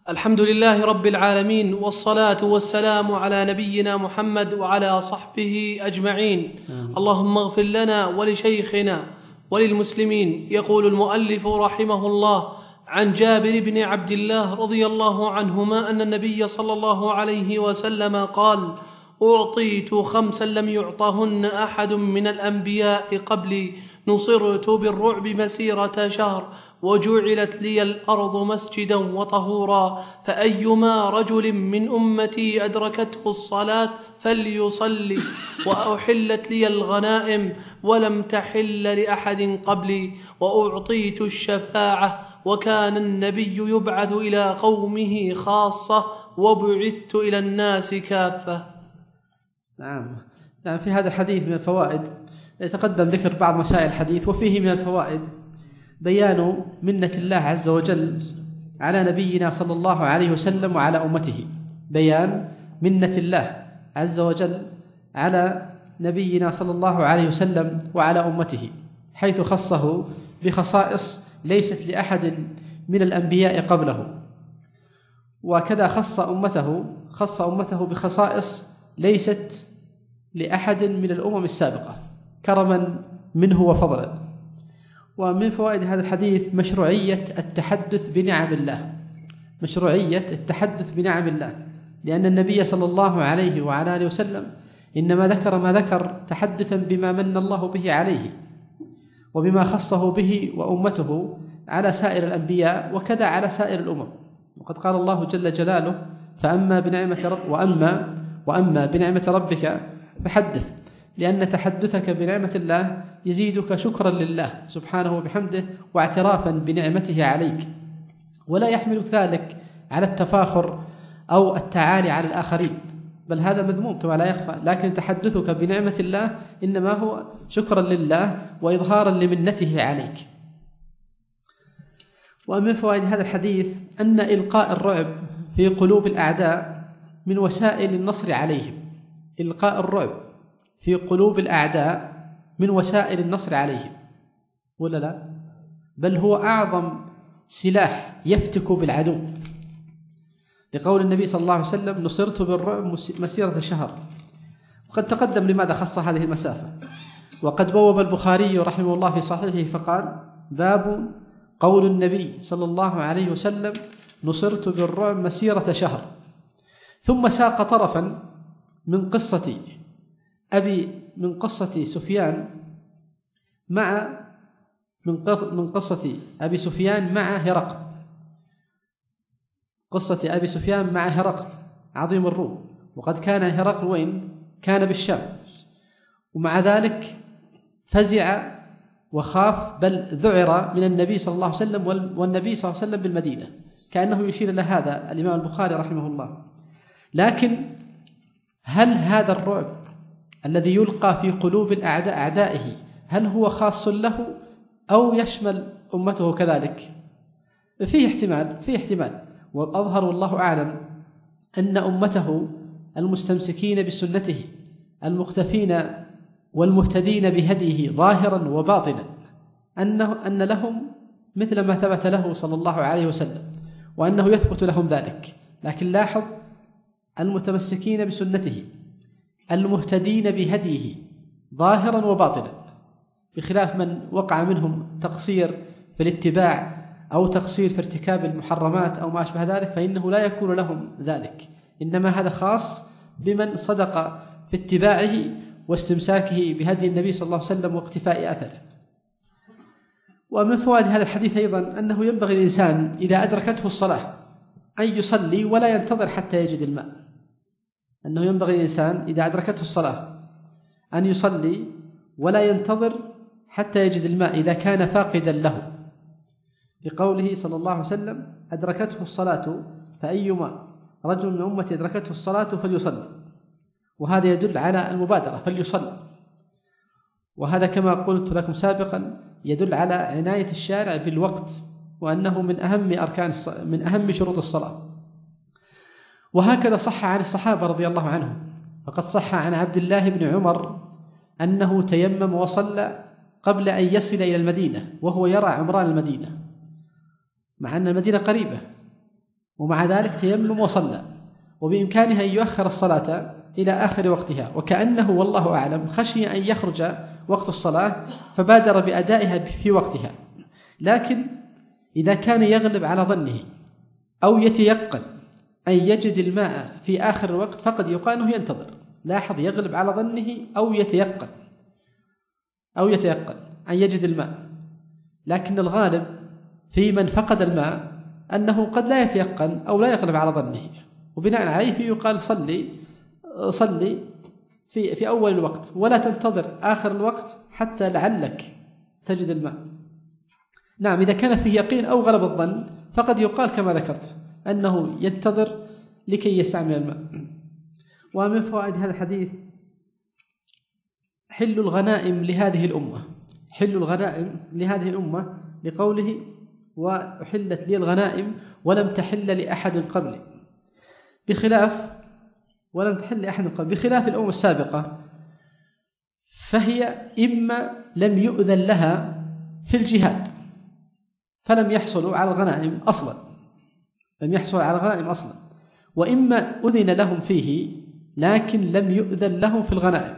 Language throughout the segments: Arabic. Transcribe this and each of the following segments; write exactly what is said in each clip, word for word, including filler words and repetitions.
الحمد لله رب العالمين، والصلاة والسلام على نبينا محمد وعلى صحبه أجمعين. اللهم اغفر لنا ولشيخنا وللمسلمين. يقول المؤلف رحمه الله: عن جابر بن عبد الله رضي الله عنهما أن النبي صلى الله عليه وسلم قال: أعطيت خمسا لم يعطهن أحد من الأنبياء قبلي، نصرت بالرعب مسيرة شهر، وجعلت لي الأرض مسجدا وطهورا، فأيما رجل من أمتي أدركته الصلاة فليصلي، وأحلت لي الغنائم ولم تحل لأحد قبلي، وأعطيت الشفاعة، وكان النبي يبعث إلى قومه خاصة، وبعثت إلى الناس كافة. نعم. نعم. في هذا الحديث من الفوائد يتقدم ذكر بعض مسائل الحديث، وفيه من الفوائد بيان منة الله عز وجل على نبينا صلى الله عليه وسلم وعلى أمته. بيان منة الله عز وجل على نبينا صلى الله عليه وسلم وعلى أمته، حيث خصه بخصائص ليست لأحد من الأنبياء قبله، وكذا خص أمته خص أمته بخصائص ليست لأحد من الأمم السابقة كرما منه وفضلا. ومن فوائد هذا الحديث مشروعية التحدث بنعم الله مشروعية التحدث بنعم الله لأن النبي صلى الله عليه وعلى آله وسلم إنما ذكر ما ذكر تحدثا بما من الله به عليه وبما خصه به وأمته على سائر الأنبياء، وكذا على سائر الأمم. وقد قال الله جل جلاله: فأما بنعمة رب وأما وأما بنعمة ربك فحدث، لأن تحدثك بنعمة الله يزيدك شكرا لله سبحانه وبحمده واعترافا بنعمته عليك، ولا يحمل ذلك على التفاخر أو التعالي على الآخرين، بل هذا مذموم كما لا يخفى. لكن تحدثك بنعمة الله إنما هو شكرا لله وإظهارا لمنته عليك. ومن فوائد هذا الحديث أن إلقاء الرعب في قلوب الأعداء من وسائل النصر عليهم. إلقاء الرعب في قلوب الأعداء من وسائل النصر عليهم، ولا لا؟ بل هو أعظم سلاح يفتك بالعدو، لقول النبي صلى الله عليه وسلم: نصرت بالرعب مسيرة شهر. وقد تقدم لماذا خص هذه المسافة، وقد بوب البخاري رحمه الله في صحيحه فقال: باب قول النبي صلى الله عليه وسلم: نصرت بالرعب مسيرة شهر. ثم ساق طرفا من قصة أبي من قصة سفيان مع من قصة أبي سفيان مع هرقل قصة أبي سفيان مع هرقل عظيم الروم. وقد كان هرقل وين؟ كان بالشام، ومع ذلك فزع وخاف، بل ذعر من النبي صلى الله عليه وسلم والنبي صلى الله عليه وسلم بالمدينة، كأنه يشير إلى هذا الإمام البخاري رحمه الله. لكن هل هذا الرعب الذي يلقى في قلوب الأعداء أعدائه هل هو خاص له أو يشمل أمته كذلك؟ فيه احتمال فيه احتمال والأظهر والله أعلم أن أمته المستمسكين بسنته المختفين والمهتدين بهديه ظاهرا وباطنا أنه أن لهم مثل ما ثبت له صلى الله عليه وسلم، وأنه يثبت لهم ذلك. لكن لاحظ: المتمسكين بسنته المهتدين بهديه ظاهرا وباطنا، بخلاف من وقع منهم تقصير في الاتباع أو تقصير في ارتكاب المحرمات أو ما أشبه ذلك، فإنه لا يكون لهم ذلك، إنما هذا خاص بمن صدق في اتباعه واستمساكه بهدي النبي صلى الله عليه وسلم واقتفاء أثره. ومن فوائد هذا الحديث أيضا أنه ينبغي الإنسان إذا أدركته الصلاة أن يصلي ولا ينتظر حتى يجد الماء. أنه ينبغي الإنسان إذا أدركته الصلاة أن يصلي ولا ينتظر حتى يجد الماء إذا كان فاقدا له، لقوله صلى الله عليه وسلم: أدركته الصلاة فأيما رجل من أمتي أدركته الصلاة فليصلي. وهذا يدل على المبادرة، فليصلي. وهذا كما قلت لكم سابقا يدل على عناية الشارع بالوقت، وأنه من أهم أركان من أهم شروط الصلاة. وهكذا صح عن الصحابة رضي الله عنهم، فقد صح عن عبد الله بن عمر أنه تيمم وصلى قبل أن يصل إلى المدينة وهو يرى عمران المدينة، مع أن المدينة قريبة ومع ذلك تيمم وصلى، وبإمكانه أن يؤخر الصلاة إلى آخر وقتها، وكأنه والله أعلم خشي أن يخرج وقت الصلاة فبادر بأدائها في وقتها. لكن إذا كان يغلب على ظنه أو يتيقن أن يجد الماء في آخر الوقت فقد يقال أنه ينتظر. لاحظ، يغلب على ظنه أو يتيقن أو يتيقن أن يجد الماء، لكن الغالب في من فقد الماء أنه قد لا يتيقن أو لا يغلب على ظنه، وبناء عليه يقال صلي صلي في في أول الوقت ولا تنتظر آخر الوقت حتى لعلك تجد الماء. نعم، إذا كان فيه يقين أو غلب الظن فقد يقال كما ذكرت أنه ينتظر لكي يستعمل الماء. ومن فوائد هذا الحديث حل الغنائم لهذه الأمة، حل الغنائم لهذه الأمة لقوله وأحلت لي الغنائم ولم تحل لأحد قبلي، بخلاف ولم تحل لأحد قبلي بخلاف الأمم السابقة، فهي إما لم يؤذن لها في الجهاد فلم يحصلوا على الغنائم أصلا لم يحصلوا على الغنائم أصلا وإما أذن لهم فيه لكن لم يؤذن لهم في الغنائم،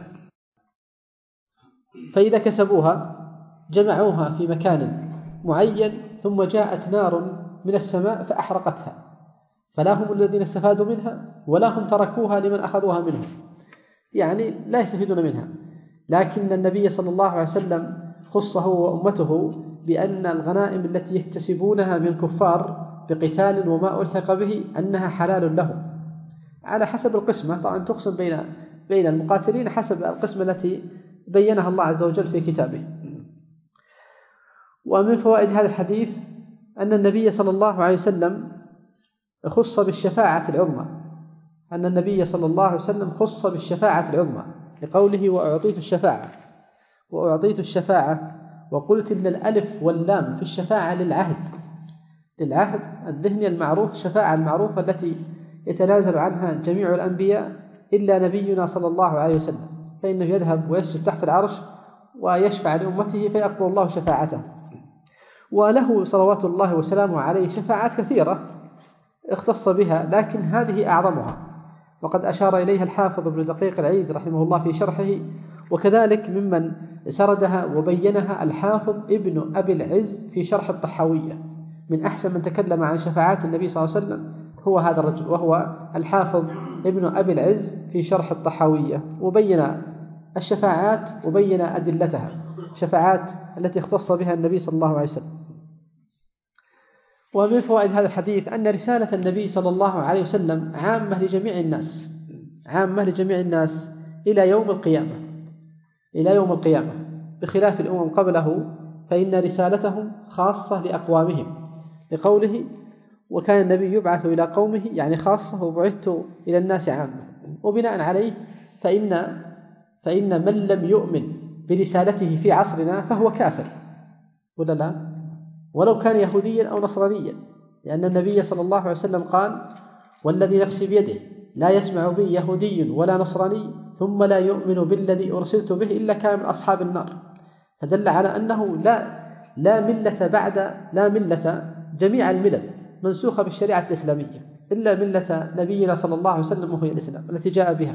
فإذا كسبوها جمعوها في مكان معين ثم جاءت نار من السماء فأحرقتها، فلا هم الذين استفادوا منها ولا هم تركوها لمن أخذوها منهم، يعني لا يستفيدون منها. لكن النبي صلى الله عليه وسلم خصه وأمته بأن الغنائم التي يكتسبونها من كفار بقتال وما ألحق به أنها حلال لهم على حسب القسمة، طبعا تقسم بين بين المقاتلين حسب القسمة التي بينها الله عز وجل في كتابه. ومن فوائد هذا الحديث أن النبي صلى الله عليه وسلم خص بالشفاعة العظمى أن النبي صلى الله عليه وسلم خص بالشفاعة العظمى لقوله وأعطيت الشفاعة وأعطيت الشفاعة وقلت إن الألف واللام في الشفاعة للعهد للعهد الذهني المعروف، الشفاعة المعروفة التي يتنازل عنها جميع الأنبياء إلا نبينا صلى الله عليه وسلم، فإنه يذهب ويسجد تحت العرش ويشفع لأمته فيقبل الله شفاعته. وله صلوات الله وسلامه عليه شفاعات كثيرة اختص بها، لكن هذه أعظمها، وقد أشار إليها الحافظ ابن دقيق العيد رحمه الله في شرحه، وكذلك ممن سردها وبينها الحافظ ابن أبي العز في شرح الطحاوية. من أحسن من تكلم عن شفاعات النبي صلى الله عليه وسلم هو هذا الرجل، وهو الحافظ ابن أبي العز في شرح الطحاوية، وبين الشفاعات وبين أدلتها، شفاعات التي اختص بها النبي صلى الله عليه وسلم. ومن فوائد هذا الحديث أن رسالة النبي صلى الله عليه وسلم عامة لجميع الناس عامة لجميع الناس إلى يوم القيامة إلى يوم القيامة بخلاف الأمم قبله فإن رسالتهم خاصة لأقوامهم، لقوله وكان النبي يبعث إلى قومه، يعني خاصة وبعثت إلى الناس عامة. وبناء عليه فإن فإن من لم يؤمن برسالته في عصرنا فهو كافر، ولا لا؟ ولو كان يهوديا أو نصرانيا، لأن النبي صلى الله عليه وسلم قال والذي نفسي بيده لا يسمع بي يهودي ولا نصراني ثم لا يؤمن بالذي أرسلت به إلا كان من أصحاب النار، فدل على أنه لا لا ملة بعد لا ملة جميع الملل منسوخة بالشريعة الإسلامية إلا ملة نبينا صلى الله عليه وسلم وهي الإسلام التي جاء بها.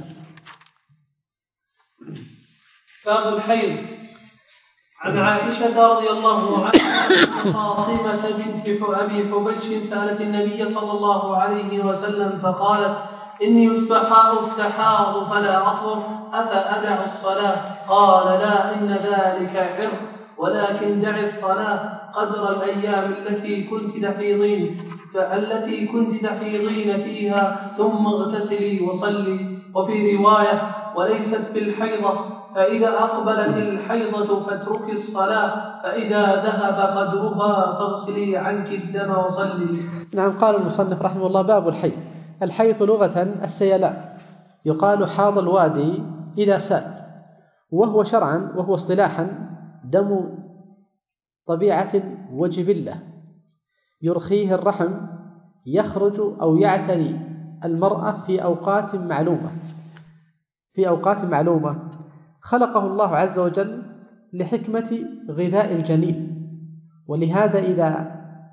باب الحيض. عن عائشة رضي الله عنها فاطمة بنت أبي حبيش سألت النبي صلى الله عليه وسلم فقالت إني استحاض فلا أطهر أفأدع الصلاة؟ قال لا، إن ذلك عرق، ولكن دع الصلاة قدر الأيام التي كنت تحيضين فالتي كنت تحيضين فيها ثم اغتسلي وصلي. وفي رواية وليست بالحيضة، فإذا أقبلت الحيضة فاتركي الصلاة، فإذا ذهب قدرها فاغسلي عنك الدم وصلي. نعم. قال المصنف رحمه الله باب الحيض. الحيض لغة السيلان، يقال حاض الوادي إذا سال، وهو شرعا وهو اصطلاحا دم طبيعة وجبلة يرخيه الرحم يخرج أو يعتري المرأة في أوقات معلومة في أوقات معلومة خلقه الله عز وجل لحكمة غذاء الجنين، ولهذا إذا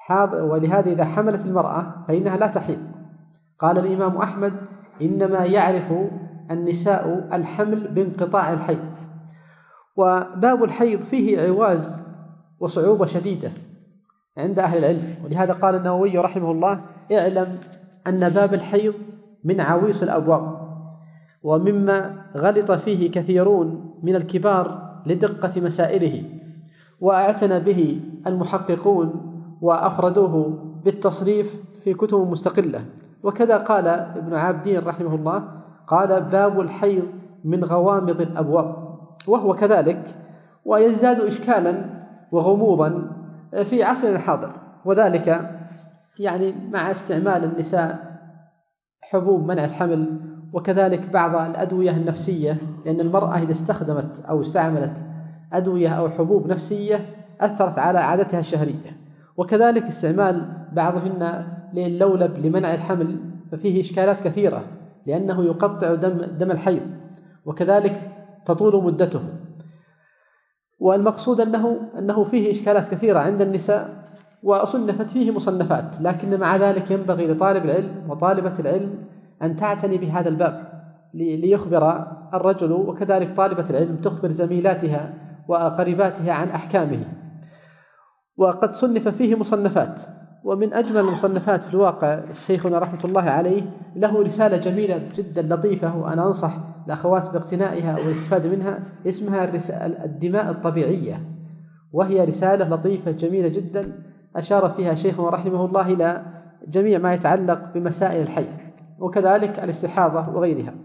ولهذا إذا حملت المرأة فإنها لا تحيض. قال الإمام أحمد: إنما يعرف النساء الحمل بانقطاع الحيض. وباب الحيض فيه عواز وصعوبة شديدة عند أهل العلم، ولهذا قال النووي رحمه الله: اعلم أن باب الحيض من عويص الأبواب، ومما غلط فيه كثيرون من الكبار لدقة مسائله، واعتنى به المحققون وأفردوه بالتصريف في كتب مستقلة. وكذا قال ابن عابدين رحمه الله، قال: باب الحيض من غوامض الأبواب، وهو كذلك، ويزداد إشكالا وغموضا في عصرنا الحاضر، وذلك يعني مع استعمال النساء حبوب منع الحمل، وكذلك بعض الأدوية النفسية، لأن المرأة إذا استخدمت أو استعملت أدوية أو حبوب نفسية أثرت على عادتها الشهرية، وكذلك استعمال بعضهن للولب لمنع الحمل، ففيه إشكالات كثيرة لأنه يقطع دم, دم الحيض، وكذلك تطول مدته. والمقصود أنه, أنه فيه إشكالات كثيرة عند النساء، وصنفت فيه مصنفات، لكن مع ذلك ينبغي لطالب العلم وطالبة العلم أن تعتني بهذا الباب ليخبر الرجل، وكذلك طالبة العلم تخبر زميلاتها وقريباتها عن أحكامه. وقد صنف فيه مصنفات، ومن أجمل المصنفات في الواقع شيخنا رحمة الله عليه له رسالة جميلة جدا لطيفة، وأنا أنصح الأخوات باقتنائها والاستفادة منها، اسمها الدماء الطبيعية، وهي رسالة لطيفة جميلة جدا أشار فيها شيخنا رحمه الله إلى جميع ما يتعلق بمسائل الحيض، وكذلك الاستحاضة وغيرها.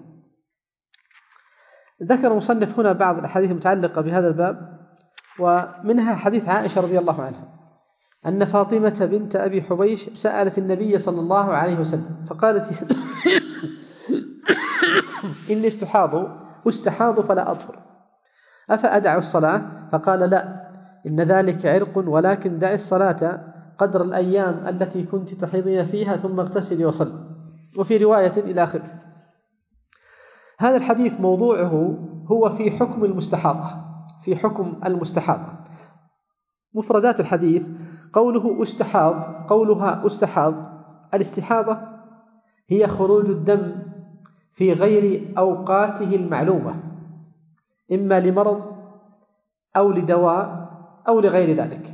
ذكر المصنف هنا بعض الأحاديث المتعلقة بهذا الباب، ومنها حديث عائشة رضي الله عنها أن فاطمة بنت أبي حبيش سألت النبي صلى الله عليه وسلم فقالت: إني استحاض استحاض فلا أطهر، أفأدع الصلاة؟ فقال: لا، إن ذلك عرق، ولكن دع الصلاة قدر الأيام التي كنت تحيضين فيها ثم اغتسلي وصلي. وفي رواية إلى آخره. هذا الحديث موضوعه هو في حكم المستحاضة، في حكم المستحاضة. مفردات الحديث: قوله استحاض، قولها استحاض، الاستحاضة هي خروج الدم في غير أوقاته المعلومة، إما لمرض أو لدواء أو لغير ذلك،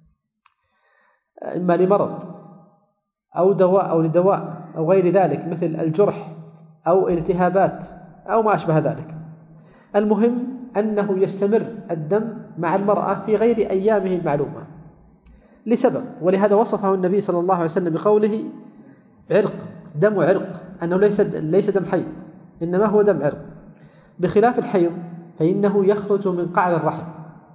إما لمرض أو دواء أو لدواء أو غير ذلك، مثل الجرح أو التهابات أو ما أشبه ذلك. المهم أنه يستمر الدم مع المرأة في غير أيامه المعلومة لسبب، ولهذا وصفه النبي صلى الله عليه وسلم بقوله: عرق، دم عرق، أنه ليس ليس دم حيض، إنما هو دم عرق، بخلاف الحيض فإنه يخرج من قعر الرحم.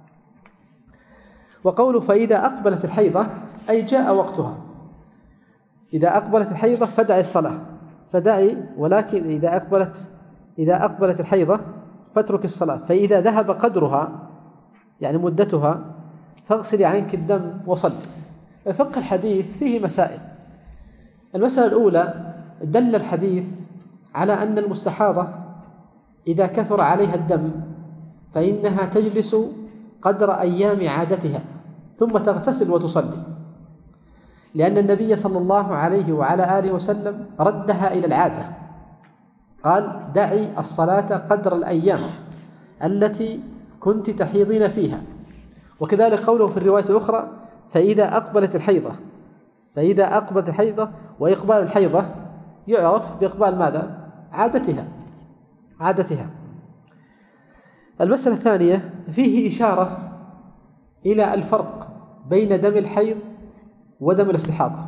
وقوله فإذا أقبلت الحيضة أي جاء وقتها، إذا أقبلت الحيضة فدعي الصلاة، فدعي، ولكن إذا أقبلت إذا أقبلت الحيضة فاترك الصلاة، فإذا ذهب قدرها يعني مدتها فاغسلي عنك الدم وصلي. فقه الحديث فيه مسائل. المسألة الأولى: دل الحديث على أن المستحاضة إذا كثر عليها الدم فإنها تجلس قدر أيام عادتها ثم تغتسل وتصلي، لأن النبي صلى الله عليه وعلى آله وسلم ردها إلى العادة، قال: دعي الصلاة قدر الأيام التي كنت تحيضين فيها. وكذلك قوله في الرواية الأخرى: فإذا أقبلت الحيضة، فإذا أقبلت الحيضة، وإقبال الحيضة يعرف بإقبال ماذا؟ عادتها عادتها. المسألة الثانية: فيه إشارة إلى الفرق بين دم الحيض ودم الاستحاضة،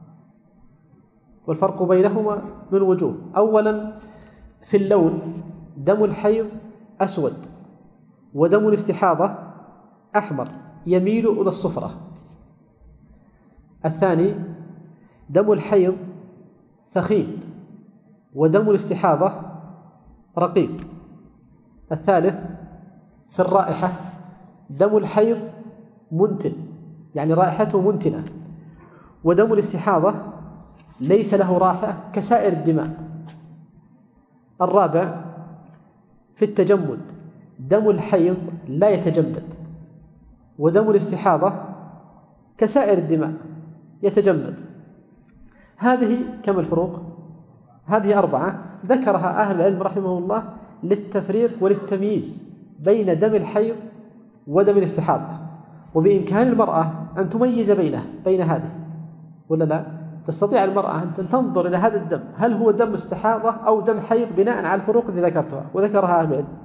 والفرق بينهما من وجوه. أولا في اللون، دم الحيض أسود، ودم الاستحاضة أحمر يميل إلى الصفرة. الثاني: دم الحيض ثخين، ودم الاستحاضة رقيق. الثالث في الرائحة: دم الحيض منتن، يعني رائحته منتنة، ودم الاستحاضة ليس له رائحة كسائر الدماء. الرابع في التجمد: دم الحيض لا يتجمد، ودم الاستحاضة كسائر الدماء يتجمد. هذه كم الفروق؟ هذه أربعة ذكرها أهل العلم رحمه الله للتفريق وللتمييز بين دم الحيض ودم الاستحاضة، وبإمكان المرأة أن تميز بينه بين هذه ولا لا؟ تستطيع المرأة أن تنظر إلى هذا الدم هل هو دم استحاضة أو دم حيض بناء على الفروق التي ذكرتها وذكرها أهل العلم،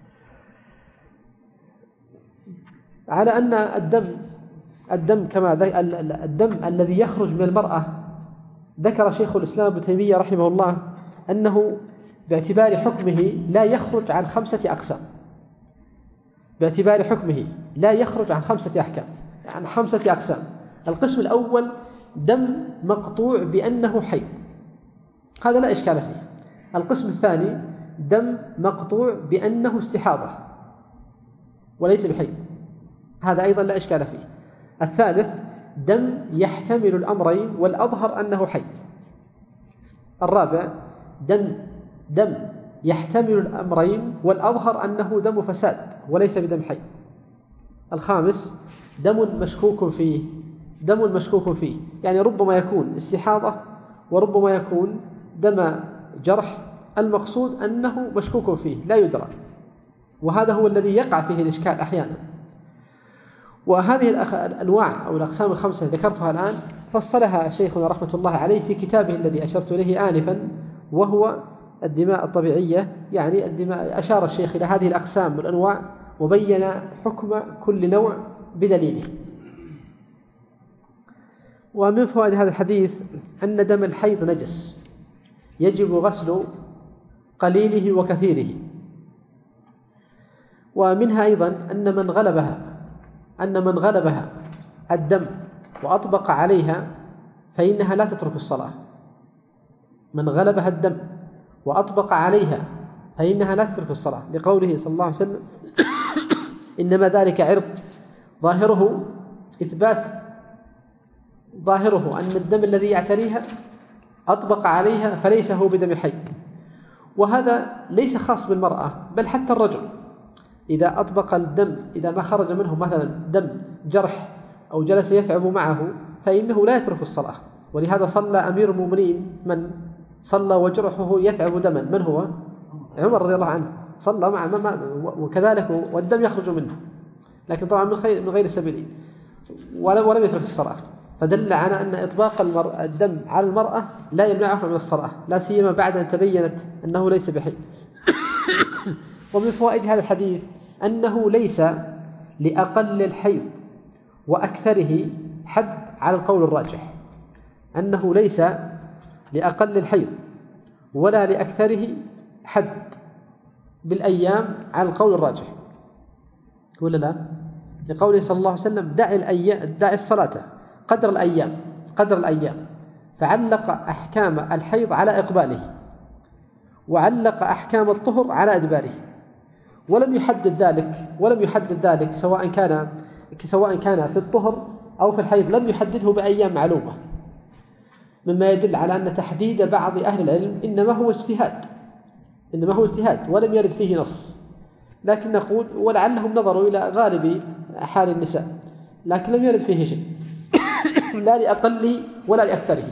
على أن الدم الدم كما الدم الذي يخرج من المرأة ذكر شيخ الإسلام ابن تيمية رحمه الله أنه باعتبار حكمه لا يخرج عن خمسة أقسام، باعتبار حكمه لا يخرج عن خمسة أحكام عن خمسة أقسام. القسم الأول دم مقطوع بأنه حيض، هذا لا إشكال فيه. القسم الثاني دم مقطوع بأنه استحاضة وليس بحيض، هذا أيضا لا إشكال فيه. الثالث دم يحتمل الأمرين والأظهر أنه حيض. الرابع دم دم يحتمل الأمرين والأظهر أنه دم فساد وليس بدم حيض. الخامس دم مشكوك فيه، دم مشكوك فيه يعني ربما يكون استحاضة وربما يكون دم جرح، المقصود أنه مشكوك فيه لا يدرى، وهذا هو الذي يقع فيه الإشكال أحيانا. وهذه الأنواع أو الأقسام الخمسة ذكرتها الآن فصلها شيخنا رحمة الله عليه في كتابه الذي أشرت إليه آنفا، وهو الدماء الطبيعية، يعني الدماء أشار الشيخ إلى هذه الأقسام والأنواع وبين حكم كل نوع بدليله. ومن فوائد هذا الحديث أن دم الحيض نجس يجب غسل قليله وكثيره. ومنها أيضا أن من غلبها أن من غلبها الدم وأطبق عليها فإنها لا تترك الصلاة. من غلبها الدم وأطبق عليها فإنها لا تترك الصلاة، لقوله صلى الله عليه وسلم إنما ذلك عرض ظاهره إثبات ظاهره أن الدم الذي يعتريها أطبق عليها فليس هو بدم حي. وهذا ليس خاص بالمرأة بل حتى الرجل إذا أطبق الدم، إذا ما خرج منه مثلا دم جرح أو جلس يثعب معه فإنه لا يترك الصلاة. ولهذا صلى أمير المؤمنين من صلى وجرحه يثعب دما، من هو؟ عمر رضي الله عنه، صلى مع وكذلك والدم يخرج منه، لكن طبعا من غير من غير سبيله ولم يترك الصلاة، فدل على أن إطباق الدم على المرأة لا يمنعها من الصلاة، لا سيما بعد أن تبينت أنه ليس بحي. ومن فوائد هذا الحديث أنه ليس لأقل الحيض وأكثره حد على القول الراجح، أنه ليس لأقل الحيض ولا لأكثره حد بالأيام على القول الراجح، ولا لا؟ لقوله صلى الله عليه وسلم دع الأيام دع الصلاة قدر الأيام قدر الأيام، فعلق أحكام الحيض على إقباله وعلق أحكام الطهر على أدباره، ولم يحدد ذلك ولم يحدد ذلك سواء كان سواء كان في الطهر أو في الحيض، لم يحدده بأيام معلومة، مما يدل على أن تحديد بعض أهل العلم إنما هو اجتهاد إنما هو اجتهاد ولم يرد فيه نص، لكن نقول ولعلهم نظروا إلى غالب حال النساء لكن لم يرد فيه شيء لا لأقله ولا لأكثره.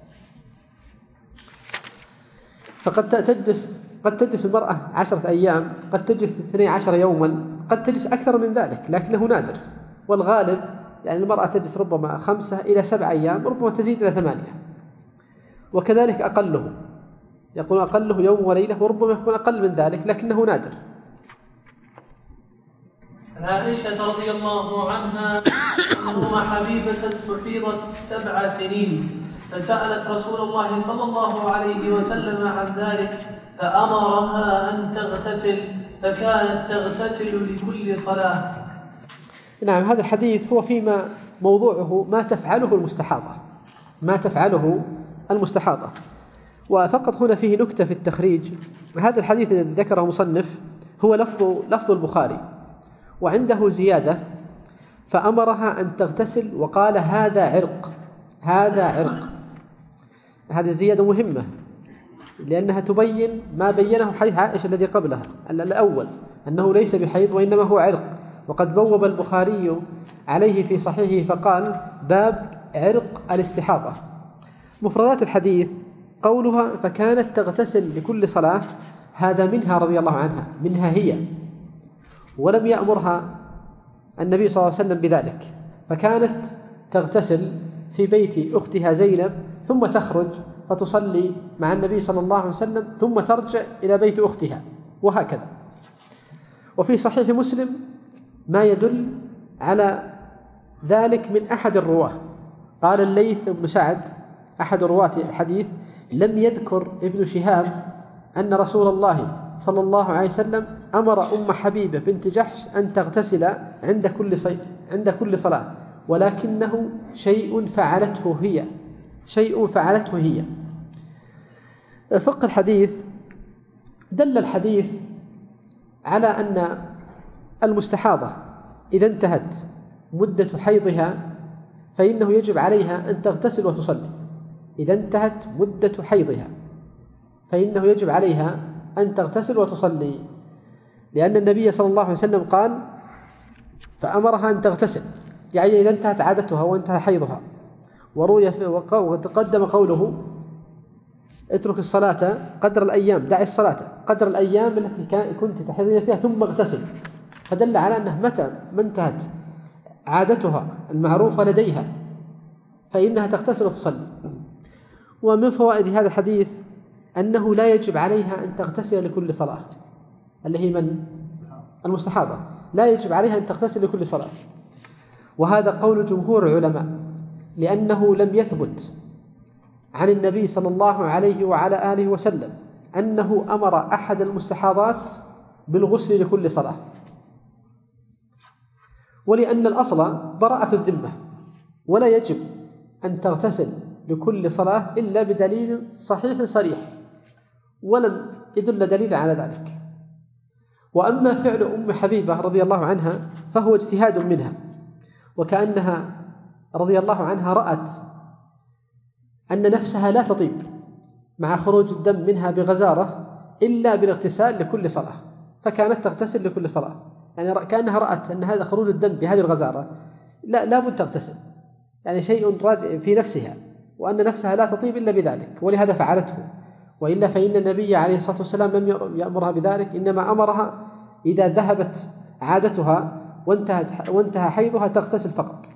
فقد تجلس قد تجلس المرأة عشرة أيام، قد تجلس اثني عشر يوما، قد تجلس أكثر من ذلك لكنه نادر، والغالب يعني المرأة تجلس ربما خمسة إلى سبع أيام، ربما تزيد إلى ثمانية، وكذلك أقله يقول أقله يوم وليلة، وربما يكون أقل من ذلك لكنه نادر. عن عائشة رضي الله عنها أن أم حبيبة استحيضت سبع سنين فسألت رسول الله صلى الله عليه وسلم عن ذلك فأمرها أن تغتسل فكانت تغتسل لكل صلاة. نعم، هذا الحديث هو فيما موضوعه ما تفعله المستحاضة ما تفعله المستحاضة وفقط هنا فيه نكتة في التخريج. هذا الحديث الذي ذكره مصنف هو لفظ لفظ البخاري، وعنده زيادة فأمرها أن تغتسل وقال هذا عرق هذا عرق هذه الزيادة مهمة لأنها تبين ما بينه حديث عائشة الذي قبلها الأول أنه ليس بحيض وإنما هو عرق. وقد بوب البخاري عليه في صحيحه فقال باب عرق الاستحاضة. مفردات الحديث قولها فكانت تغتسل لكل صلاة، هذا منها رضي الله عنها، منها هي، ولم يأمرها النبي صلى الله عليه وسلم بذلك، فكانت تغتسل في بيت أختها زينب ثم تخرج فتصلي مع النبي صلى الله عليه وسلم ثم ترجع إلى بيت أختها، وهكذا. وفي صحيح مسلم ما يدل على ذلك من أحد الرواة، قال الليث بن سعد أحد رواة الحديث: لم يذكر ابن شهاب أن رسول الله صلى الله عليه وسلم أمر أم حبيبة بنت جحش أن تغتسل عند كل صي... عند كل صلاة، ولكنه شيء فعلته هي شيء فعلته هي فقه الحديث. دل الحديث على أن المستحاضة إذا انتهت مدة حيضها فإنه يجب عليها أن تغتسل وتصلي. إذا انتهت مدة حيضها فإنه يجب عليها أن تغتسل وتصلي، لأن النبي صلى الله عليه وسلم قال فأمرها أن تغتسل، يعني إذا انتهت عادتها وانتهى حيضها. وروي وتقدم قوله اترك الصلاة قدر الأيام، دع الصلاة قدر الأيام التي كنت تحيضين فيها ثم اغتسل، فدل على أنه متى ما انتهت عادتها المعروفة لديها فإنها تغتسل وتصلي. ومن فوائد هذا الحديث أنه لا يجب عليها أن تغتسل لكل صلاة، اللي هي من المستحاضة لا يجب عليها أن تغتسل لكل صلاة، وهذا قول جمهور العلماء، لأنه لم يثبت عن النبي صلى الله عليه وعلى آله وسلم أنه أمر أحد المستحاضات بالغسل لكل صلاة، ولأن الأصل براءة الذمة، ولا يجب أن تغتسل لكل صلاة إلا بدليل صحيح صريح، ولم يدل دليل على ذلك. وأما فعل أم حبيبة رضي الله عنها فهو اجتهاد منها، وكأنها رضي الله عنها رأت أن نفسها لا تطيب مع خروج الدم منها بغزارة إلا بالاغتسال لكل صلاة، فكانت تغتسل لكل صلاة، يعني كأنها رأت أن هذا خروج الدم بهذه الغزارة لا لا بد تغتسل، يعني شيء راجع في نفسها، وأن نفسها لا تطيب إلا بذلك، ولهذا فعلته. وإلا فإن النبي عليه الصلاة والسلام لم يأمرها بذلك، إنما أمرها إذا ذهبت عادتها وانتهت وانتهى حيضها تغتسل فقط.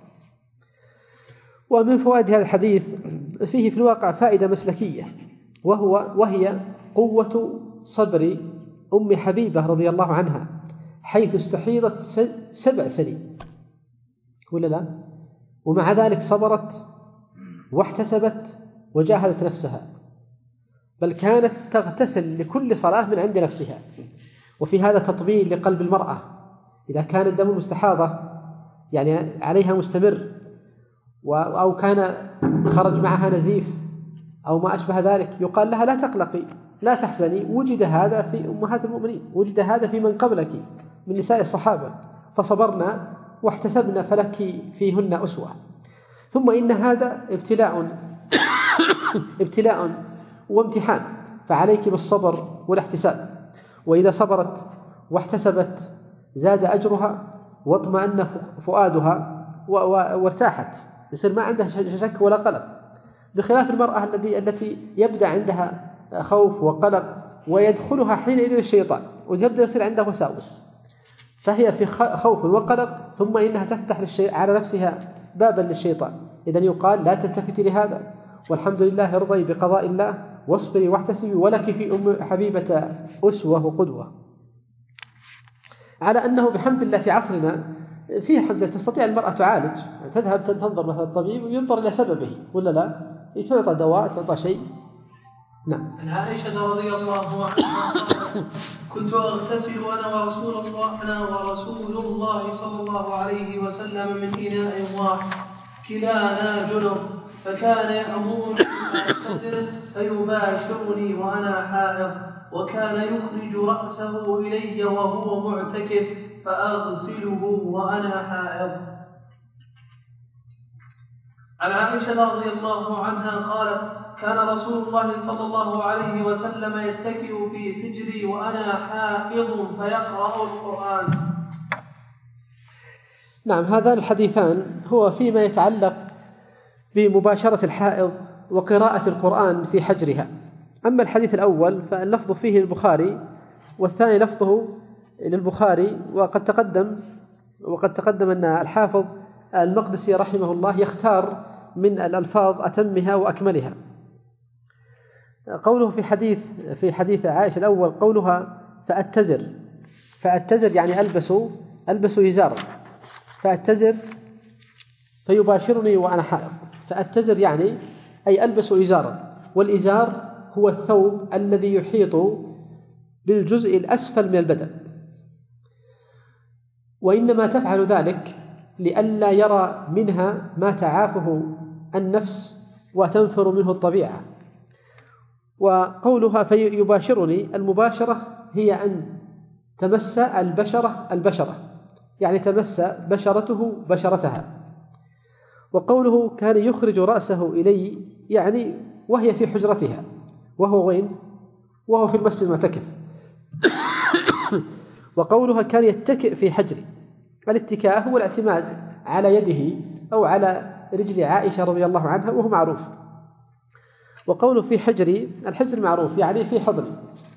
ومن فوائد هذا الحديث فيه في الواقع فائدة مسلكية، وهو وهي قوة صبر أم حبيبة رضي الله عنها، حيث استحيضت سبع سنين ولا لا، ومع ذلك صبرت واحتسبت وجاهدت نفسها، بل كانت تغتسل لكل صلاة من عند نفسها. وفي هذا تطمين لقلب المرأة، إذا كان الدم المستحاضة يعني عليها مستمر أو كان خرج معها نزيف أو ما أشبه ذلك، يقال لها لا تقلقي لا تحزني، وجد هذا في أمهات المؤمنين، وجد هذا في من قبلك من نساء الصحابة فصبرنا واحتسبنا فلك فيهن أسوة. ثم إن هذا ابتلاء ابتلاء وامتحان، فعليك بالصبر والاحتساب، وإذا صبرت واحتسبت زاد أجرها واطمأن فؤادها وارتاحت، يصير ما عندها شك ولا قلق، بخلاف المرأة الذي التي يبدأ عندها خوف وقلق ويدخلها حينئذ الشيطان ويبدأ يصير عندها وساوس، فهي في خوف وقلق ثم إنها تفتح للشيء على نفسها بابا للشيطان. إذن يقال لا تلتفتي لهذا، والحمد لله ارضي بقضاء الله واصبري واحتسبي، ولك في أم حبيبة أسوة وقدوة. على أنه بحمد الله في عصرنا فيه حمد لله تستطيع المرأة تعالج، تذهب تنظر مثلا الطبيب وينظر إلى سببه ولا لا، تعطى دواء تعطى شيء. نعم. عن عائشة رضي الله عنها كنت أغتسل أنا ورسول الله أنا ورسول الله صلى الله عليه وسلم من إناء واحد كلانا جنب، فكان يأمرني أن أغتسل فيباشرني وأنا حائض، وكان يخرج رأسه إلي وهو معتكف فأغسله وأنا حائض. عن عائشة رضي الله عنها قالت: كان رسول الله صلى الله عليه وسلم يتكئ في حجري وأنا حائض فيقرأ القرآن. نعم، هذان الحديثان هو فيما يتعلق بمباشرة الحائض وقراءة القرآن في حجرها. أما الحديث الأول فاللفظ فيه للبخاري والثاني لفظه للبخاري، وقد تقدم وقد تقدم أن الحافظ المقدسي رحمه الله يختار من الألفاظ أتمها وأكملها. قوله في حديث في حديث عائشة الأول قولها فأتزر، فأتزر يعني ألبس ألبس إزارا، فأتزر فيباشرني وأنا حائض. فأتزر يعني أي ألبس إزارا، والإزار هو الثوب الذي يحيط بالجزء الأسفل من البدن، وإنما تفعل ذلك لئلا يرى منها ما تعافه النفس وتنفر منه الطبيعة. وقولها فيباشرني، المباشرة هي أن تمس البشرة البشرة يعني تمس بشرته بشرتها. وقوله كان يخرج رأسه إلي يعني وهي في حجرتها، وهو وين؟ وهو في المسجد معتكف. وقولها كان يتكئ في حجري، الاتكاء هو الاعتماد على يده أو على رجل عائشة رضي الله عنها، وهو معروف. وقوله في حجري، الحجر معروف يعني في حضني.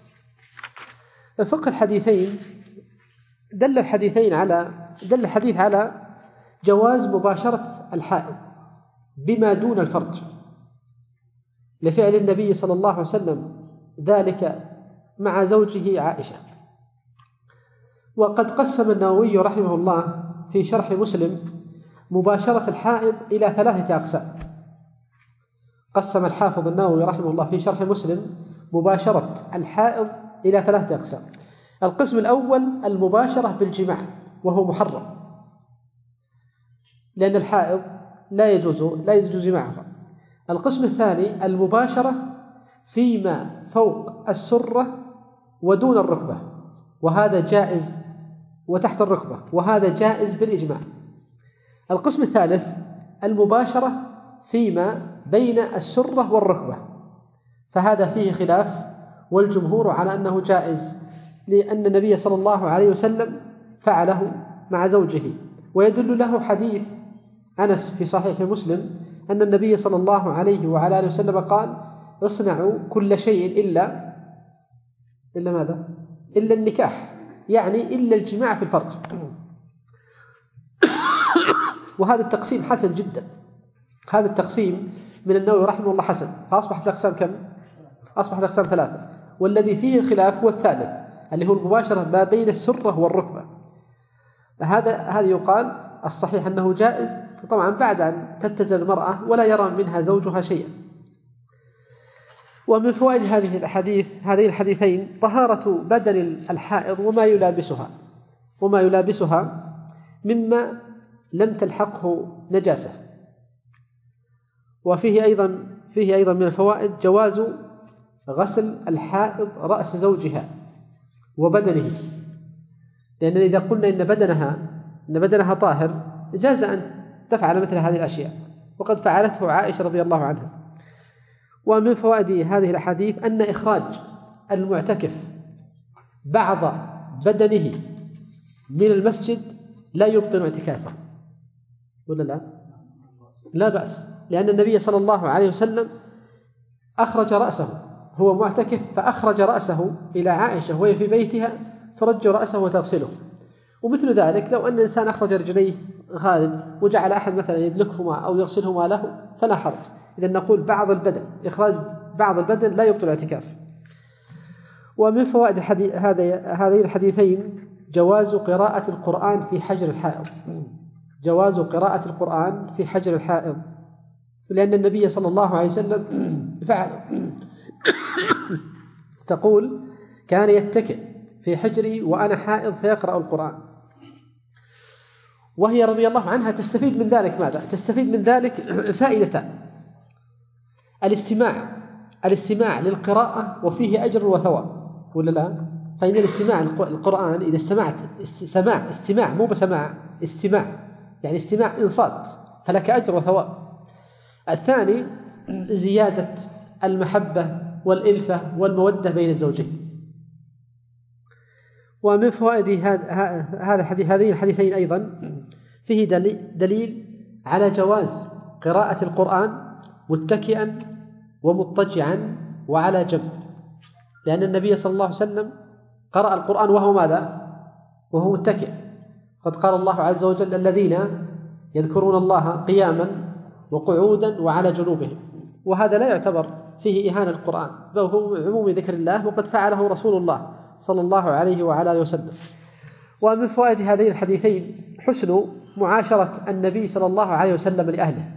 فقه الحديثين دل الحديثين على دل الحديث على جواز مباشرة الحائض بما دون الفرج لفعل النبي صلى الله عليه وسلم ذلك مع زوجه عائشة. وقد قسم النووي رحمه الله في شرح مسلم مباشرة الحائض إلى ثلاثة أقسام. قسم الحافظ النووي رحمه الله في شرح مسلم مباشرة الحائض إلى ثلاثة أقسام. القسم الأول المباشرة بالجماع، وهو محرم لأن الحائض لا يجوز لا يجوز جماعها. القسم الثاني المباشرة فيما فوق السرة ودون الركبة، وهذا جائز، وتحت الركبة، وهذا جائز بالإجماع. القسم الثالث المباشرة فيما بين السرة والركبة، فهذا فيه خلاف، والجمهور على أنه جائز، لأن النبي صلى الله عليه وسلم فعله مع زوجه. ويدل له حديث أنس في صحيح مسلم أن النبي صلى الله عليه وعلى آله وسلم قال اصنعوا كل شيء إلا إلا ماذا؟ إلا النكاح، يعني إلا الجماع في الفرج. وهذا التقسيم حسن جدا، هذا التقسيم من النووي رحمه الله حسن. فأصبحت الأقسام كم؟ أصبحت الأقسام ثلاثة، والذي فيه الخلاف هو الثالث اللي هو المباشرة ما بين السرة والركبة. هذا هذا يقال الصحيح أنه جائز، طبعا بعد أن تتزل المرأة ولا يرى منها زوجها شيئا. ومن فوائد هذه الحديث هذين الحديثين طهارة بدن الحائض وما يلابسها وما يلابسها مما لم تلحقه نجاسة. وفيه أيضا فيه أيضا من الفوائد جواز غسل الحائض رأس زوجها وبدنه، لأن إذا قلنا إن بدنها إن بدنها طاهر جاز أن تفعل مثل هذه الأشياء، وقد فعلته عائشة رضي الله عنها. ومن فوائد هذه الحديث أن إخراج المعتكف بعض بدنه من المسجد لا يبطل اعتكافه، ولا لا؟ لا بأس، لأن النبي صلى الله عليه وسلم أخرج رأسه، هو معتكف فأخرج رأسه إلى عائشة وهي في بيتها ترج رأسه وتغسله. ومثل ذلك لو أن الإنسان أخرج رجليه غالب وجعل أحد مثلا يدلكهما أو يغسلهما له فلا حرج. إذا نقول بعض البدن، إخراج بعض البدن لا يبطل الاعتكاف. ومن فوائد هذين الحديثين جواز قراءة القرآن في حجر الحائض، جواز قراءة القرآن في حجر الحائض، لأن النبي صلى الله عليه وسلم فعل. تقول كان يتكئ في حجري وأنا حائض فيقرأ القرآن. وهي رضي الله عنها تستفيد من ذلك ماذا؟ تستفيد من ذلك فائدتان: الاستماع الاستماع للقراءة وفيه أجر وثواب، ولا لا؟ فإن الاستماع القرآن إذا استمعت سماع استماع مو بسماع استماع يعني استماع إنصات فلك أجر وثواب. الثاني زيادة المحبة والإلفة والمودة بين الزوجين. ومن فوائد هذا الحديث هذين الحديثين أيضا فيه دليل على جواز قراءة القرآن متكئا ومضطجعا وعلى جنب، لأن النبي صلى الله عليه وسلم قرأ القرآن وهو ماذا؟ وهو متكئ. قد قال الله عز وجل: الذين يذكرون الله قياما وقعودا وعلى جنوبهم. وهذا لا يعتبر فيه إهانة القرآن، بل هو عموم ذكر الله، وقد فعله رسول الله صلى الله عليه وعلى آله وسلم. ومن فوائد هذين الحديثين حسن معاشرة النبي صلى الله عليه وسلم لأهله.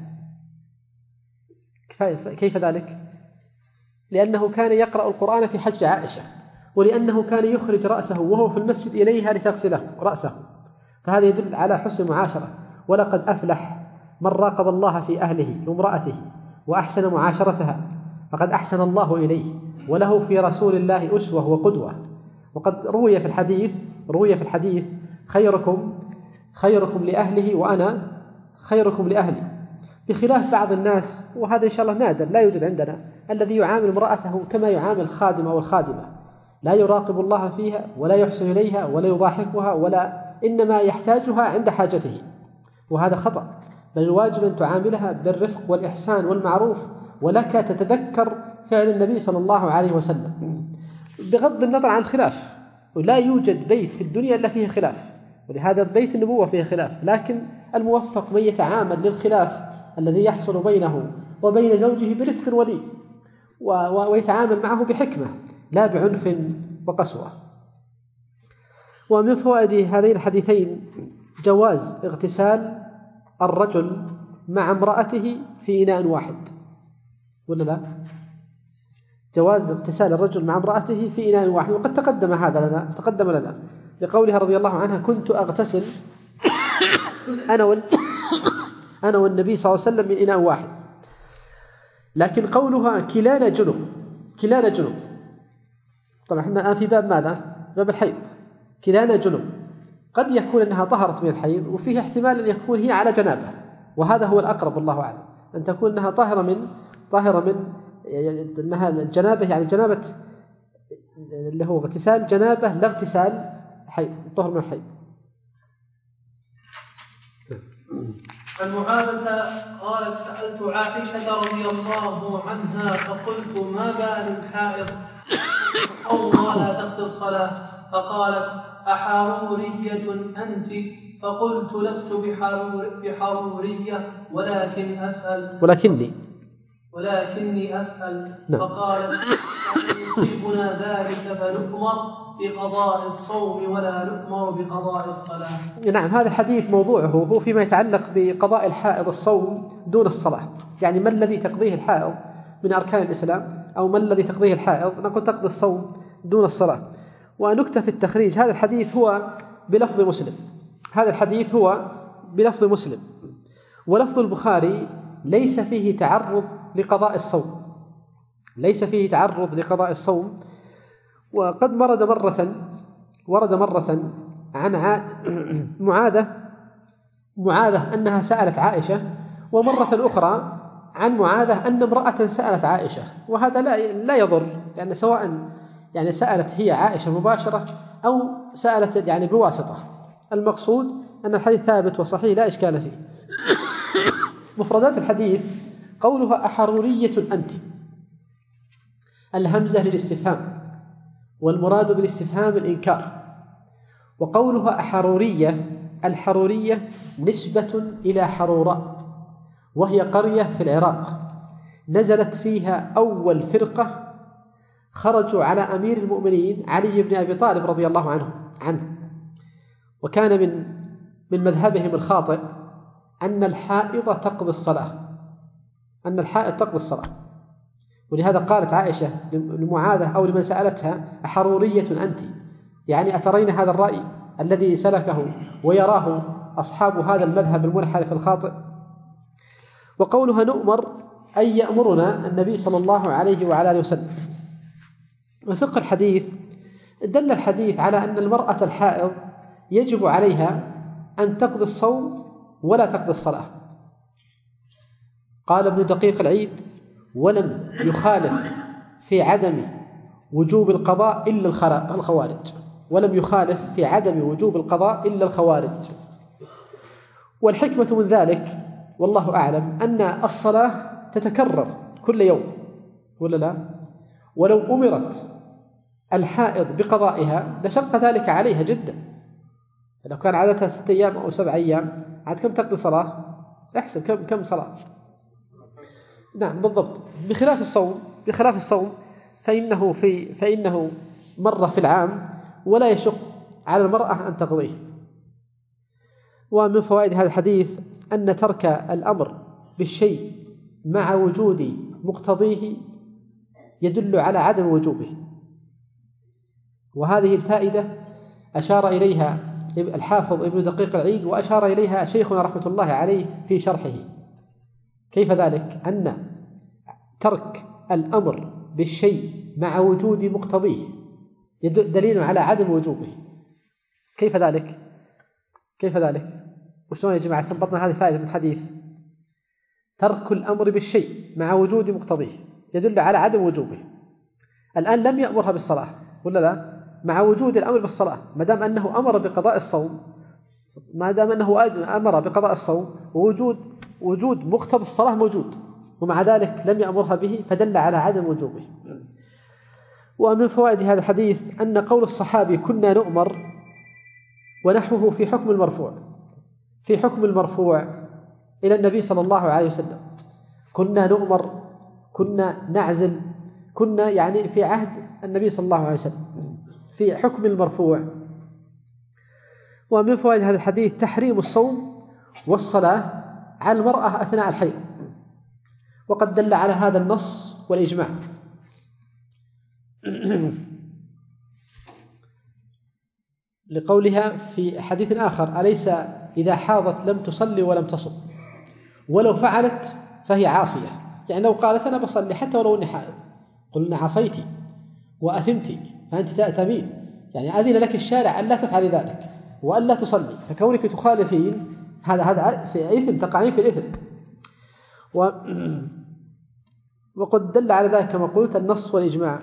كيف ذلك؟ لأنه كان يقرأ القرآن في حجر عائشة، ولأنه كان يخرج رأسه وهو في المسجد إليها لتغسله رأسه، فهذا يدل على حسن معاشرة. ولقد أفلح من راقب الله في أهله وامرأته وأحسن معاشرتها، فقد أحسن الله إليه، وله في رسول الله أسوة وقدوة. وقد روي في الحديث روي في الحديث خيركم خيركم لأهله وأنا خيركم لأهلي، بخلاف بعض الناس، وهذا إن شاء الله نادر لا يوجد عندنا، الذي يعامل امرأته كما يعامل الخادم أو الخادمة، لا يراقب الله فيها ولا يحسن إليها ولا يضاحكها، ولا إنما يحتاجها عند حاجته، وهذا خطأ. بل الواجب أن تعاملها بالرفق والإحسان والمعروف، ولك تتذكر فعل النبي صلى الله عليه وسلم، بغض النظر عن الخلاف. ولا يوجد بيت في الدنيا إلا فيه خلاف، ولهذا بيت النبوة فيه خلاف، لكن الموفق من يتعامل للخلاف الذي يحصل بينه وبين زوجه برفق ولين، ويتعامل معه بحكمة لا بعنف وقسوة. ومن فوائد هذين الحديثين جواز اغتسال الرجل مع امرأته في إناء واحد، ولا لا؟ جواز اغتسال الرجل مع امرأته في إناء واحد، وقد تقدم هذا لنا تقدم لنا لقولها رضي الله عنها: كنت أغتسل أنا وال... أنا والنبي صلى الله عليه وسلم من إناء واحد. لكن قولها كلانا جنب كلانا جنب طبعا احنا الآن في باب ماذا؟ باب الحيض. كلانا جنب قد يكون أنها طهرت من الحيض، وفيه احتمال أن يكون هي على جنابة، وهذا هو الأقرب والله أعلم، أن تكون أنها طاهرة من طاهرة من أنها الجنابة، يعني جنابة اللي هو اغتسال جنابة لا اغتسال حيض، طهر من الحيض. المعاذة قالت: سألت عائشة رضي الله عنها فقلت: ما بال الحائض أو ولا تقضي الصلاة؟ فقالت: أحرورية أنت؟ فقلت: لست بحرور بحرورية ولكن أسأل ولكني ولكني أسأل. نعم. فقالت: يصيبنا ذلك فنؤمر بقضاء الصوم ولا نؤمر بقضاء الصلاة. نعم، هذا الحديث موضوعه هو فيما يتعلق بقضاء الحائض الصوم دون الصلاة، يعني ما الذي تقضيه الحائض من أركان الإسلام، أو ما الذي تقضيه الحائض؟ نقول تقضي الصوم دون الصلاة. ونكتة في التخريج: هذا الحديث هو بلفظ مسلم هذا الحديث هو بلفظ مسلم ولفظ البخاري ليس فيه تعرض لقضاء الصوم ليس فيه تعرض لقضاء الصوم وقد مرد مرة ورد مرة عن معاذة معاذة أنها سألت عائشة، ومرة أخرى عن معاذة أن امرأة سألت عائشة، وهذا لا لا يضر، يعني سواء يعني سألت هي عائشة مباشرة أو سألت يعني بواسطة، المقصود أن الحديث ثابت وصحيح لا إشكال فيه. مفردات الحديث: قولها أحرورية أنت، الهمزة للاستفهام، والمراد بالاستفهام الإنكار. وقولها أحرورية، الحرورية نسبة إلى حروراء، وهي قرية في العراق نزلت فيها أول فرقة خرجوا على أمير المؤمنين علي بن أبي طالب رضي الله عنه عنه وكان من من مذهبهم الخاطئ أن الحائض تقضي الصلاة أن الحائض تقضي الصلاة ولهذا قالت عائشة لمعاذة أو لمن سألتها: أحرورية أنت؟ يعني أترين هذا الرأي الذي سلكه ويراه أصحاب هذا المذهب المنحرف الخاطئ؟ وقولها نؤمر أي يأمرنا النبي صلى الله عليه وعلى آله وسلم. وفقه الحديث: دل الحديث على أن المرأة الحائض يجب عليها أن تقضي الصوم ولا تقضي الصلاة. قال ابن دقيق العيد: ولم يخالف في عدم وجوب القضاء إلا الخوارج ولم يخالف في عدم وجوب القضاء إلا الخوارج. والحكمة من ذلك والله أعلم أن الصلاة تتكرر كل يوم ولا لا؟ ولو أمرت الحائض بقضائها لشق ذلك عليها جدا. لو كان عادتها ستة أيام أو سبع أيام عاد كم تقضي صلاة؟ احسب كم كم صلاة. نعم بالضبط. بخلاف الصوم بخلاف الصوم فإنه في فإنه مرة في العام ولا يشق على المرأة أن تقضيه. ومن فوائد هذا الحديث أن ترك الأمر بالشيء مع وجود مقتضيه يدل على عدم وجوبه، وهذه الفائدة أشار إليها الحافظ ابن دقيق العيد، وأشار إليها شيخنا رحمة الله عليه في شرحه. كيف ذلك؟ أن ترك الأمر بالشيء مع وجود مقتضيه دليل على عدم وجوبه. كيف ذلك؟ كيف ذلك؟ وشلون يا جماعة استنبطنا هذه فائدة من الحديث؟ ترك الأمر بالشيء مع وجود مقتضيه يدل على عدم وجوبه. الآن لم يأمرها بالصلاة ولا لا؟ مع وجود الأمر بالصلاة، ما دام أنه أمر بقضاء الصوم ما دام أنه أمر بقضاء الصوم ووجود وجود مقتضى الصلاة موجود، ومع ذلك لم يأمرها به فدل على عدم وجوبه. ومن فوائد هذا الحديث أن قول الصحابي كنا نؤمر ونحوه في حكم المرفوع في حكم المرفوع إلى النبي صلى الله عليه وسلم. كنا نؤمر، كنا نعزل، كنا يعني في عهد النبي صلى الله عليه وسلم في حكم المرفوع. ومن فوائد هذا الحديث تحريم الصوم والصلاة على المرأة أثناء الحيض، وقد دل على هذا النص والإجماع. لقولها في حديث آخر أليس إذا حاضت لم تصلي ولم تصم، ولو فعلت فهي عاصية. يعني لو قالت أنا بصلي حتى ولو أني حائض قلنا عصيتي وأثمتي فأنت تأثمين، يعني أذن لك الشارع أن لا تفعلي ذلك وأن لا تصلي، فكونك تخالفين هذا هذا في إثم، تقعين في الإثم. و وقد دل على ذلك كما قلت النص والإجماع.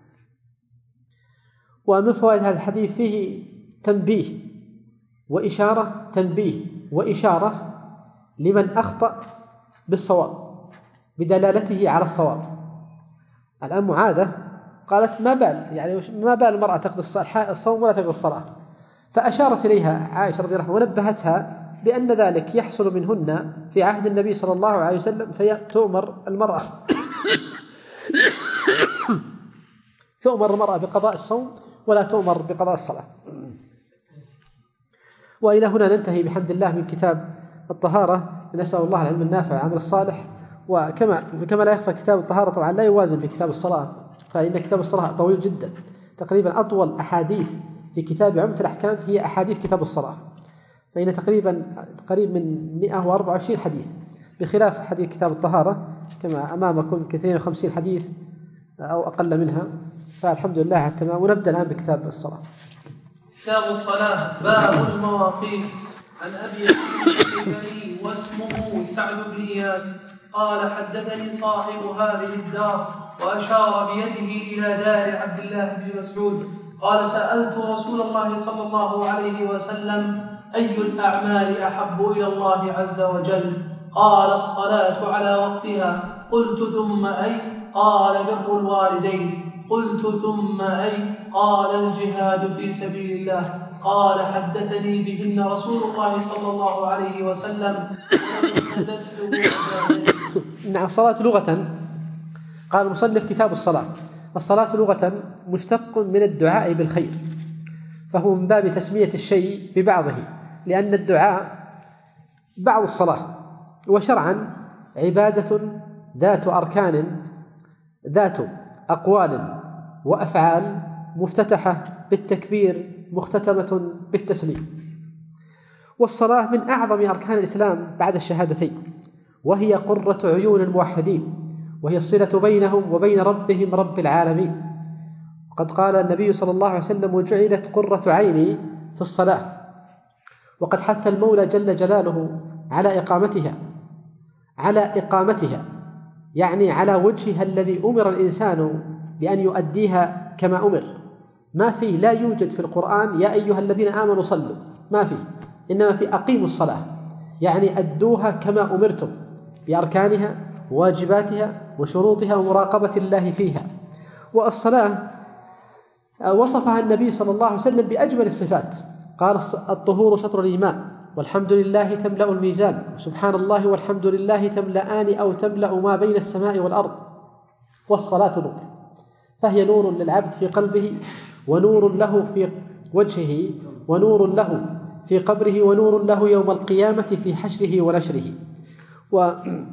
ومن فوائد هذا الحديث فيه تنبيه وإشارة تنبيه وإشارة لمن أخطأ بالصواب بدلالته على الصواب. الآن معاذة قالت ما بال يعني ما بال المرأة تقضي الصوم ولا تقضي الصلاة، فأشارت إليها عائشة رضي الله عنها ونبهتها بأن ذلك يحصل منهن في عهد النبي صلى الله عليه وسلم، فتؤمر المرأة تؤمر المرأة بقضاء الصوم ولا تؤمر بقضاء الصلاة. وإلى هنا ننتهي بحمد الله من كتاب الطهارة. نسأل الله العلم النافع والعمل الصالح. وكما كما لا يخفى كتاب الطهارة طبعا لا يوازن بكتاب الصلاة، فإن كتاب الصلاة طويل جدا، تقريبا أطول أحاديث في كتاب عمدة الأحكام هي أحاديث كتاب الصلاة، فإن تقريبا تقريبا من مئة وأربعة وعشرين حديث، بخلاف حديث كتاب الطهارة كما أمامكم كاثنين وخمسين حديث أو أقل منها. فالحمد لله على التمام. ونبدأ الآن بكتاب الصلاة. كتاب الصلاة باب المواقيت. عن أبي الشيباني واسمه سعد بن إياس قال حدثني صاحب هذه الدار، وأشار بيده إلى دار عبد الله بن مسعود قال سألت رسول الله صلى الله عليه وسلم أي الأعمال أحب إلى الله عز وجل؟ قال الصلاة على وقتها. قلت ثم أي؟ قال بر الوالدين. قلت ثم أي؟ قال الجهاد في سبيل الله. قال حدثني بهن رسول الله صلى الله عليه وسلم. نعم. الصلاة لغة قال المصنف كتاب الصلاة. الصلاة لغة مشتق من الدعاء بالخير، فهو من باب تسمية الشيء ببعضه، لأن الدعاء بعض الصلاة. وشرعا عبادة ذات أركان ذات أقوال وأفعال مفتتحة بالتكبير مختتمة بالتسليم. والصلاة من أعظم أركان الإسلام بعد الشهادتين، وهي قرة عيون الموحدين، وهي الصلة بينهم وبين ربهم رب العالمين. وقد قال النبي صلى الله عليه وسلم وجعلت قرة عيني في الصلاة. وقد حث المولى جل جلاله على إقامتها على إقامتها يعني على وجهها الذي أمر الإنسان بأن يؤديها كما أمر. ما في لا يوجد في القرآن يا أيها الذين آمنوا صلوا، ما في، إنما في أقيموا الصلاة، يعني أدوها كما أمرتم بأركانها وواجباتها وشروطها ومراقبة الله فيها. والصلاة وصفها النبي صلى الله عليه وسلم بأجمل الصفات، قال الطهور شطر الإيمان، والحمد لله تملأ الميزان، وسبحان الله والحمد لله تملأان أو تملأ ما بين السماء والأرض. والصلاة نور، فهي نور للعبد في قلبه، ونور له في وجهه، ونور له في قبره، ونور له يوم القيامة في حشره ونشره. و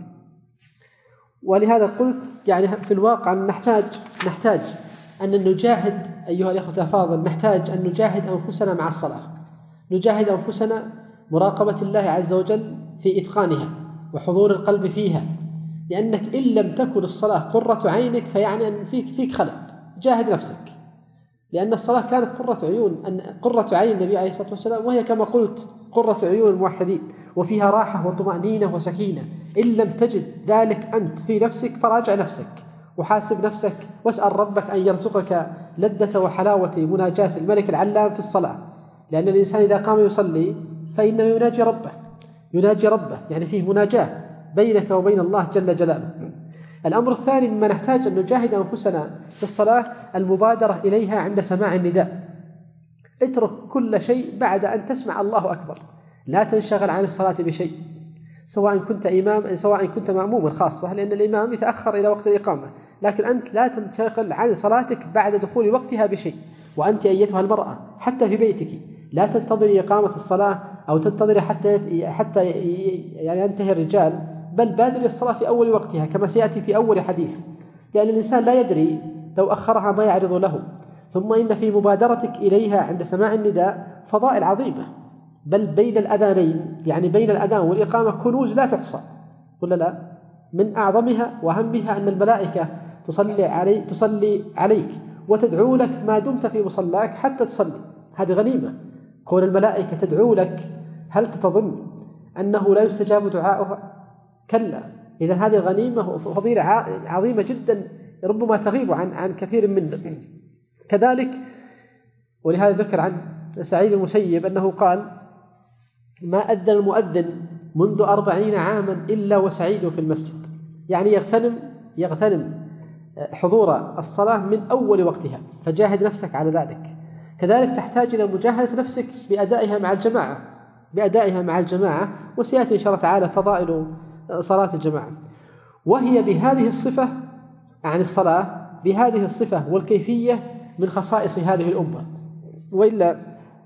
ولهذا قلت يعني في الواقع نحتاج نحتاج أن نجاهد أيها الأخوة الأفاضل، نحتاج أن نجاهد أنفسنا مع الصلاة، نجاهد أنفسنا مراقبة الله عز وجل في إتقانها وحضور القلب فيها، لأنك إن لم تكن الصلاة قرة عينك فيعني أن فيك فيك خلل. جاهد نفسك، لأن الصلاة كانت قرة عيون أن قرة عين النبي عليه الصلاة والسلام، وهي كما قلت قرة عيون الموحدين، وفيها راحة وطمأنينة وسكينة. إن لم تجد ذلك أنت في نفسك فراجع نفسك وحاسب نفسك، واسأل ربك أن يرزقك لذة وحلاوة مناجاة الملك العلام في الصلاة، لأن الإنسان إذا قام يصلي فإنما يناجي ربه، يناجي ربه يعني فيه مناجاة بينك وبين الله جل جلاله. الأمر الثاني مما نحتاج أن نجاهد أنفسنا في الصلاة المبادرة إليها عند سماع النداء. اترك كل شيء بعد أن تسمع الله أكبر، لا تنشغل عن الصلاة بشيء، سواء كنت إمام سواء كنت مأموما خاصة، لأن الإمام يتأخر إلى وقت الإقامة، لكن أنت لا تنشغل عن صلاتك بعد دخول وقتها بشيء. وأنت أيتها المرأة حتى في بيتك لا تنتظري إقامة الصلاة أو تنتظري حتى حتى يعني ينتهي الرجال، بل بادري الصلاة في أول وقتها كما سيأتي في أول حديث، لأن الإنسان لا يدري لو أخرها ما يعرض له. ثم إن في مبادرتك إليها عند سماع النداء فضائل عظيمة، بل بين الأذانين يعني بين الأذان والإقامة كنوز لا تحصى، ولا لا؟ من أعظمها وأهمها أن الملائكة تصلي علي تصلي عليك وتدعو لك ما دمت في مصلاك حتى تصلي. هذه غنيمة، كون الملائكة تدعو لك. هل تظن أنه لا يستجاب دعاؤها؟ كلا. إذن هذه غنيمة وفضيلة عظيمة جدا ربما تغيب عن عن كثير منا. كذلك ولهذا ذكر عن سعيد المسيب أنه قال: ما أذن المؤذن منذ أربعين عاما إلا وسعيد في المسجد، يعني يغتنم يغتنم حضور الصلاة من أول وقتها، فجاهد نفسك على ذلك. كذلك تحتاج إلى مجاهدة نفسك بأدائها مع الجماعة بأدائها مع الجماعة وسيأتي إن شاء الله تعالى فضائل صلاة الجماعة. وهي بهذه الصفة عن الصلاة بهذه الصفة والكيفية من خصائص هذه الأمة، وإلا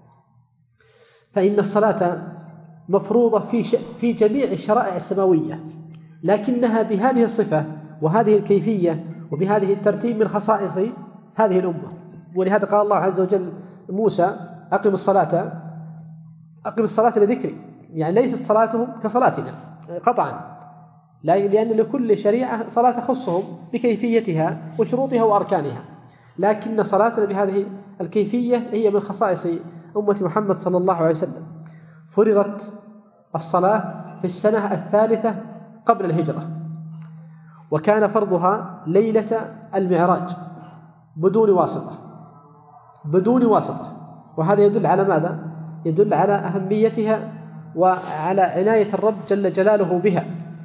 فإن الصلاة مفروضة في في جميع الشرائع السماوية، لكنها بهذه الصفة وهذه الكيفية وبهذه الترتيب من خصائص هذه الأمة. ولهذا قال الله عز وجل موسى: أقم الصلاة أقم الصلاة لذكري، يعني ليست صلاتهم كصلاتنا قطعا، لأن لكل شريعة صلاة تخصهم بكيفيتها وشروطها وأركانها، لكن صلاتنا بهذه الكيفية هي من خصائص أمة محمد صلى الله عليه وسلم. فرضت الصلاة في السنة الثالثة قبل الهجرة، وكان فرضها ليلة المعراج بدون واسطة بدون واسطة وهذا يدل على ماذا؟ يدل على أهميتها وعلى عناية الرب جل جلاله بها.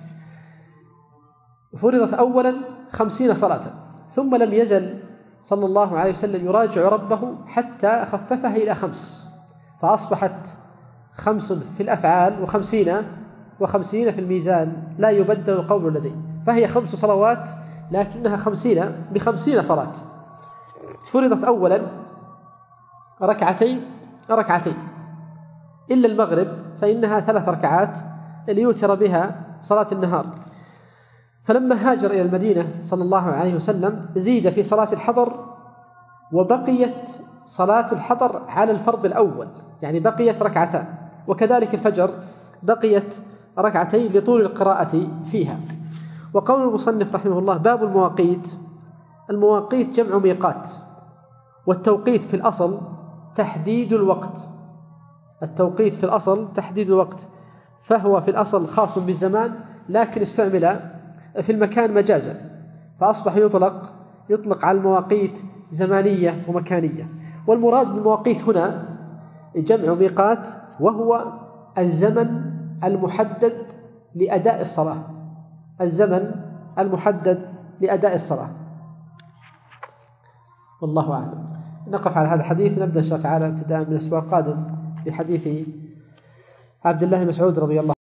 فرضت أولا خمسين صلاة، ثم لم يزل صلى الله عليه وسلم يراجع ربه حتى خففها إلى خمس، فأصبحت خمس في الأفعال وخمسين وخمسين في الميزان، لا يبدل القول لديه، فهي خمس صلوات لكنها خمسين بخمسين صلاة. فرضت أولا ركعتين ركعتين إلا المغرب فإنها ثلاث ركعات ليوتر بها صلاة النهار. فلما هاجر إلى المدينة صلى الله عليه وسلم زيد في صلاة الحضر، وبقيت صلاة الحضر على الفرض الأول، يعني بقيت ركعتان، وكذلك الفجر بقيت ركعتين لطول القراءة فيها. وقول المصنف رحمه الله: باب المواقيت. المواقيت جمع ميقات، والتوقيت في الأصل تحديد الوقت. التوقيت في الأصل تحديد الوقت، فهو في الأصل خاص بالزمان، لكن استعمل في المكان مجازا، فأصبح يطلق يطلق على المواقيت زمانية ومكانية. والمراد بالمواقيت هنا جمع ميقات، وهو الزمن المحدد لأداء الصلاة، الزمن المحدد لأداء الصلاة. والله أعلم. نقف على هذا الحديث، نبدأ إن شاء الله تعالى ابتداء من الأسبوع القادم بحديث عبد الله بن مسعود رضي الله